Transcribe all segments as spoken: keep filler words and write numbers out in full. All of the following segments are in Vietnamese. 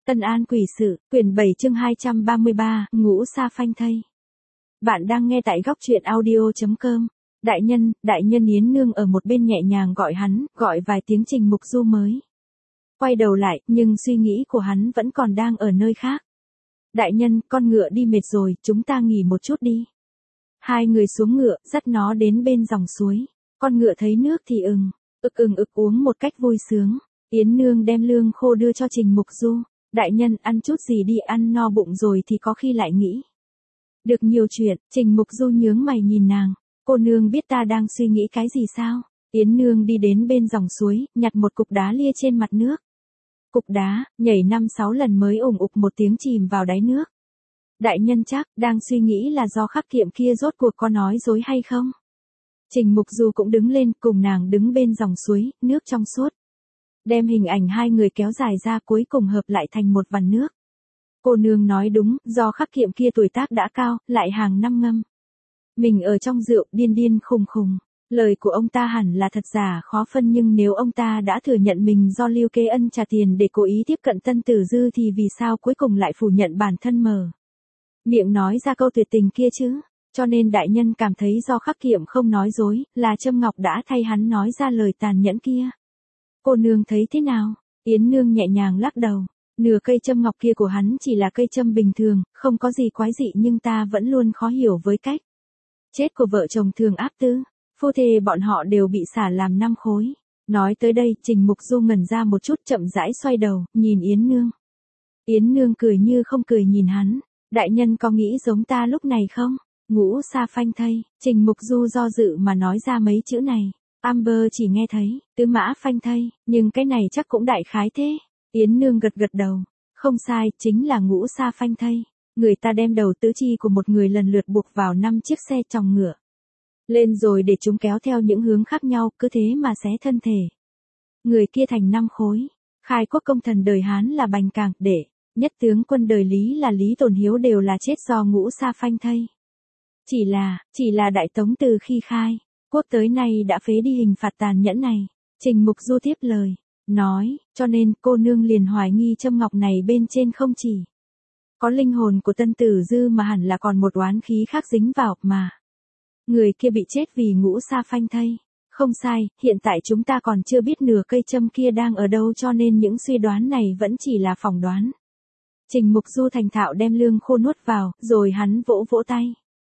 Tân An quỷ sự, quyển bảy chương hai trăm ba mươi ba, ngũ sa phanh thây. Bạn đang nghe tại góc truyện audio chấm com. Đại nhân, đại nhân Yến Nương ở một bên nhẹ nhàng gọi hắn, gọi vài tiếng Trình Mục Du mới. Quay đầu lại, nhưng suy nghĩ của hắn vẫn còn đang ở nơi khác. Đại nhân, con ngựa đi mệt rồi, chúng ta nghỉ một chút đi. Hai người xuống ngựa, dắt nó đến bên dòng suối. Con ngựa thấy nước thì ừng, ực ừng ực uống một cách vui sướng. Yến Nương đem lương khô đưa cho Trình Mục Du. Đại nhân, ăn chút gì đi, ăn no bụng rồi thì có khi lại nghĩ. Được nhiều chuyện, Trình Mục Du nhướng mày nhìn nàng. Cô nương biết ta đang suy nghĩ cái gì sao? Yến Nương đi đến bên dòng suối, nhặt một cục đá lia trên mặt nước. Cục đá, nhảy năm sáu lần mới ủng ục một tiếng chìm vào đáy nước. Đại nhân chắc, đang suy nghĩ là do khắc kiệm kia rốt cuộc có nói dối hay không? Trình Mục Du cũng đứng lên, cùng nàng đứng bên dòng suối, nước trong suốt. Đem hình ảnh hai người kéo dài ra cuối cùng hợp lại thành một vằn nước. Cô nương nói đúng, do khắc kiệm kia tuổi tác đã cao, lại hàng năm ngâm. Mình ở trong rượu, điên điên khùng khùng. Lời của ông ta hẳn là thật giả khó phân, nhưng nếu ông ta đã thừa nhận mình do Lưu Kế Ân trả tiền để cố ý tiếp cận Tân Tử Dư thì vì sao cuối cùng lại phủ nhận bản thân mờ miệng nói ra câu tuyệt tình kia chứ? Cho nên đại nhân cảm thấy do khắc kiệm không nói dối, là Trâm Ngọc đã thay hắn nói ra lời tàn nhẫn kia. Cô nương thấy thế nào? Yến Nương nhẹ nhàng lắc đầu. Nửa cây châm ngọc kia của hắn chỉ là cây châm bình thường, không có gì quái dị, nhưng ta vẫn luôn khó hiểu với cách chết của vợ chồng Thường Áp Tư. Phu thê bọn họ đều bị xả làm năm khối. Nói tới đây, Trình Mục Du ngẩn ra một chút, chậm rãi xoay đầu, nhìn Yến Nương. Yến Nương cười như không cười nhìn hắn. Đại nhân có nghĩ giống ta lúc này không? Ngũ sa phanh thây. Trình Mục Du do dự mà nói ra mấy chữ này. Amber chỉ nghe thấy, tứ mã phanh thây, nhưng cái này chắc cũng đại khái thế. Yến Nương gật gật đầu. Không sai, chính là ngũ sa phanh thây. Người ta đem đầu tứ chi của một người lần lượt buộc vào năm chiếc xe chòng ngựa lên rồi để chúng kéo theo những hướng khác nhau, cứ thế mà xé thân thể người kia thành năm khối. Khai quốc công thần đời Hán là Bành Cảng, Đệ nhất tướng quân đời Lý là Lý Tồn Hiếu đều là chết do ngũ sa phanh thây. Chỉ là, chỉ là Đại Tống từ khi khai quốc tới nay đã phế đi hình phạt tàn nhẫn này. Trình Mục Du tiếp lời, nói, cho nên cô nương liền hoài nghi châm ngọc này bên trên không chỉ có linh hồn của Tân Tử Dư mà hẳn là còn một oán khí khác dính vào, mà người kia bị chết vì ngũ sa phanh thây. Không sai, hiện tại chúng ta còn chưa biết nửa cây châm kia đang ở đâu, cho nên những suy đoán này vẫn chỉ là phỏng đoán. Trình Mục Du thành thạo đem lương khô nuốt vào, rồi hắn vỗ vỗ tay.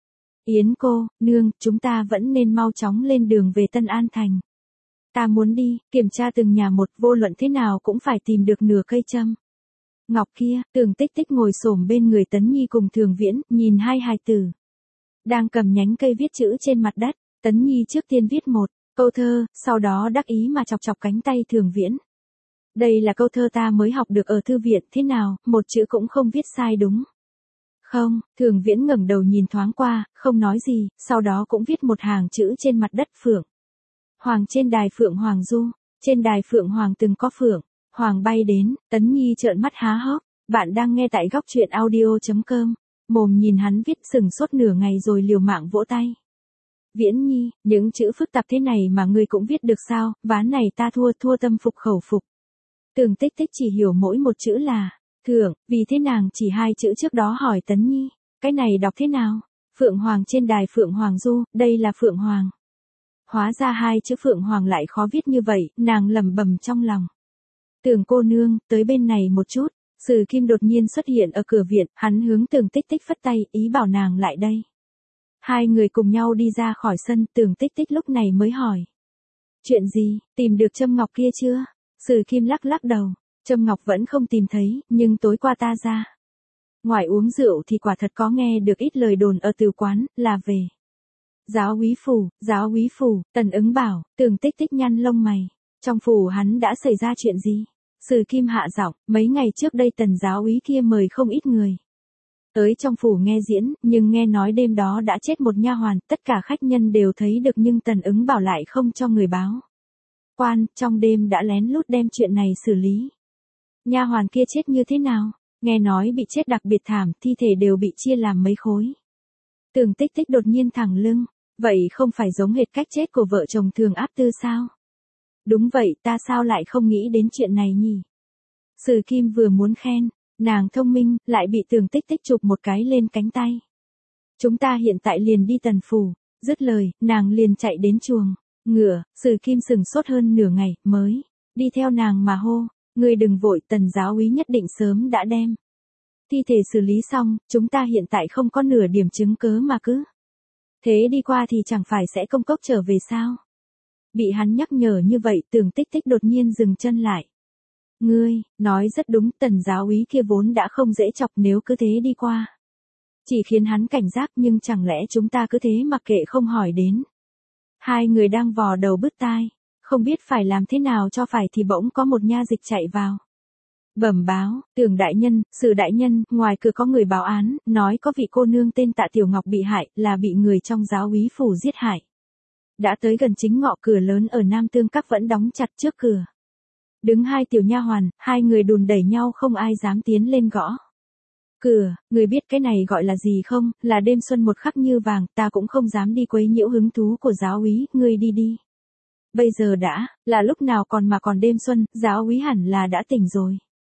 Yến cô, nương, chúng ta vẫn nên mau chóng lên đường về Tân An Thành. Ta muốn đi, kiểm tra từng nhà một, vô luận thế nào cũng phải tìm được nửa cây châm ngọc kia. Tưởng Tích Tích ngồi xổm bên người Tấn Nhi cùng Thường Viễn, nhìn hai hài tử đang cầm nhánh cây viết chữ trên mặt đất. Tấn Nhi trước tiên viết một câu thơ, sau đó đắc ý mà chọc chọc cánh tay Thường Viễn. Đây là câu thơ ta mới học được ở thư viện, thế nào, một chữ cũng không viết sai đúng không? Thường Viễn ngẩng đầu nhìn thoáng qua, không nói gì, sau đó cũng viết một hàng chữ trên mặt đất. Phượng Hoàng trên đài Phượng Hoàng du, trên đài Phượng Hoàng từng có Phượng Hoàng bay đến. Tấn Nhi trợn mắt há hốc. Bạn đang nghe tại góc truyện audio chấm com. Mồm nhìn hắn viết sừng sốt nửa ngày rồi liều mạng vỗ tay. Viễn Nhi, những chữ phức tạp thế này mà ngươi cũng viết được sao? Ván này ta thua, thua tâm phục khẩu phục. Tưởng Tích Tích chỉ hiểu mỗi một chữ là Thượng, vì thế nàng chỉ hai chữ trước đó hỏi Tấn Nhi, cái này đọc thế nào? Phượng Hoàng trên đài Phượng Hoàng du, đây là Phượng Hoàng. Hóa ra hai chữ Phượng Hoàng lại khó viết như vậy, nàng lẩm bẩm trong lòng. Tưởng cô nương, tới bên này một chút. Sử Kim đột nhiên xuất hiện ở cửa viện, hắn hướng Tưởng Tích Tích phất tay, ý bảo nàng lại đây. Hai người cùng nhau đi ra khỏi sân, Tưởng Tích Tích lúc này mới hỏi. Chuyện gì, tìm được châm ngọc kia chưa? Sử Kim lắc lắc đầu. Châm ngọc vẫn không tìm thấy, nhưng tối qua ta ra ngoài uống rượu thì quả thật có nghe được ít lời đồn ở từ quán, là về giáo úy phủ. Giáo úy phủ, Tần Ứng bảo. Tưởng Tích Tích nhăn lông mày. Trong phủ hắn đã xảy ra chuyện gì? Sử Kim hạ giọng, mấy ngày trước đây Tần giáo úy kia mời không ít người tới trong phủ nghe diễn, nhưng nghe nói đêm đó đã chết một nha hoàn, tất cả khách nhân đều thấy được nhưng Tần Ứng bảo lại không cho người báo quan, trong đêm đã lén lút đem chuyện này xử lý. Nha hoàn kia chết như thế nào? Nghe nói bị chết đặc biệt thảm, thi thể đều bị chia làm mấy khối. Tưởng Tích Tích đột nhiên thẳng lưng, vậy không phải giống hệt cách chết của vợ chồng Thường Áp Tư sao? Đúng vậy, ta sao lại không nghĩ đến chuyện này nhỉ? Sử Kim vừa muốn khen, Nàng thông minh, lại bị Tường Tích Tích chụp một cái lên cánh tay. Chúng ta hiện tại liền đi Tần phủ. Dứt lời, nàng liền chạy đến chuồng ngựa. Sử Kim sừng sốt hơn nửa ngày, mới đi theo nàng mà hô, ngươi đừng vội, Tần giáo úy nhất định sớm đã đem thi thể xử lý xong, chúng ta hiện tại không có nửa điểm chứng cớ mà cứ thế đi qua thì chẳng phải sẽ công cốc trở về sao? Bị hắn nhắc nhở như vậy, Tường Tích Tích đột nhiên dừng chân lại. Ngươi, nói rất đúng, Tần giáo úy kia vốn đã không dễ chọc, nếu cứ thế đi qua chỉ khiến hắn cảnh giác, nhưng chẳng lẽ chúng ta cứ thế mặc kệ không hỏi đến. Hai người đang vò đầu bứt tai, không biết phải làm thế nào cho phải thì bỗng có một nha dịch chạy vào. Bẩm báo, Tường đại nhân, Sử đại nhân, ngoài cửa có người báo án, nói có vị cô nương tên Tạ Tiểu Ngọc bị hại, là bị người trong giáo úy phủ giết hại. Đã tới gần chính ngọ cửa lớn ở Nam Tương Các vẫn đóng chặt trước cửa. Đứng hai tiểu nha hoàn, hai người đùn đẩy nhau không ai dám tiến lên gõ cửa. Người biết cái này gọi là gì không? Là đêm xuân một khắc như vàng, ta cũng không dám đi quấy nhiễu hứng thú của giáo úy, ngươi đi đi. Bây giờ đã, là lúc nào còn mà còn đêm xuân, giáo úy hẳn là đã tỉnh rồi.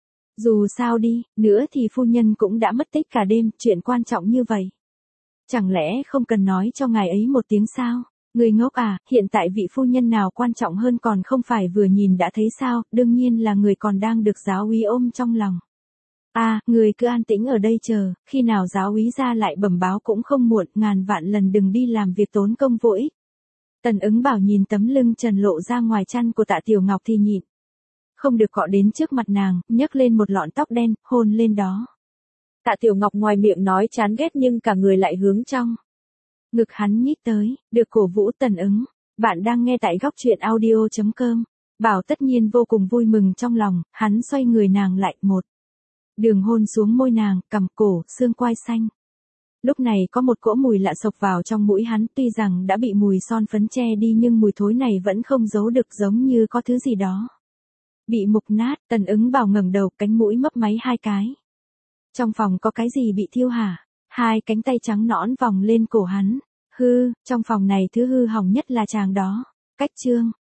Dù sao đi, nữa thì phu nhân cũng đã mất tích cả đêm, chuyện quan trọng như vậy. Chẳng lẽ không cần nói cho ngài ấy một tiếng sao? Người ngốc à, hiện tại vị phu nhân nào quan trọng hơn còn không phải vừa nhìn đã thấy sao, đương nhiên là người còn đang được giáo úy ôm trong lòng. À, người cứ an tĩnh ở đây chờ, khi nào giáo úy ra lại bẩm báo cũng không muộn, ngàn vạn lần đừng đi làm việc tốn công vô ích. Tần Ứng Bảo nhìn tấm lưng trần lộ ra ngoài chăn của Tạ Tiểu Ngọc thì nhịn không được cọ đến trước mặt nàng, nhấc lên một lọn tóc đen, hôn lên đó. Tạ Tiểu Ngọc ngoài miệng nói chán ghét nhưng cả người lại hướng trong ngực hắn nhích tới, được cổ vũ. Tần Ứng, bạn đang nghe tại góc truyện audio chấm com. Bảo tất nhiên vô cùng vui mừng trong lòng, hắn xoay người nàng lại một đường hôn xuống môi nàng, cằm, cổ, xương quai xanh. Lúc này có một cỗ mùi lạ xộc vào trong mũi hắn, tuy rằng đã bị mùi son phấn che đi nhưng mùi thối này vẫn không giấu được, giống như có thứ gì đó bị mục nát. Tần Ứng Bảo ngẩng đầu, cánh mũi mấp máy hai cái. Trong phòng có cái gì bị thiêu hả? Hai cánh tay trắng nõn vòng lên cổ hắn. Hư, trong phòng này thứ hư hỏng nhất là chàng đó. Cách chương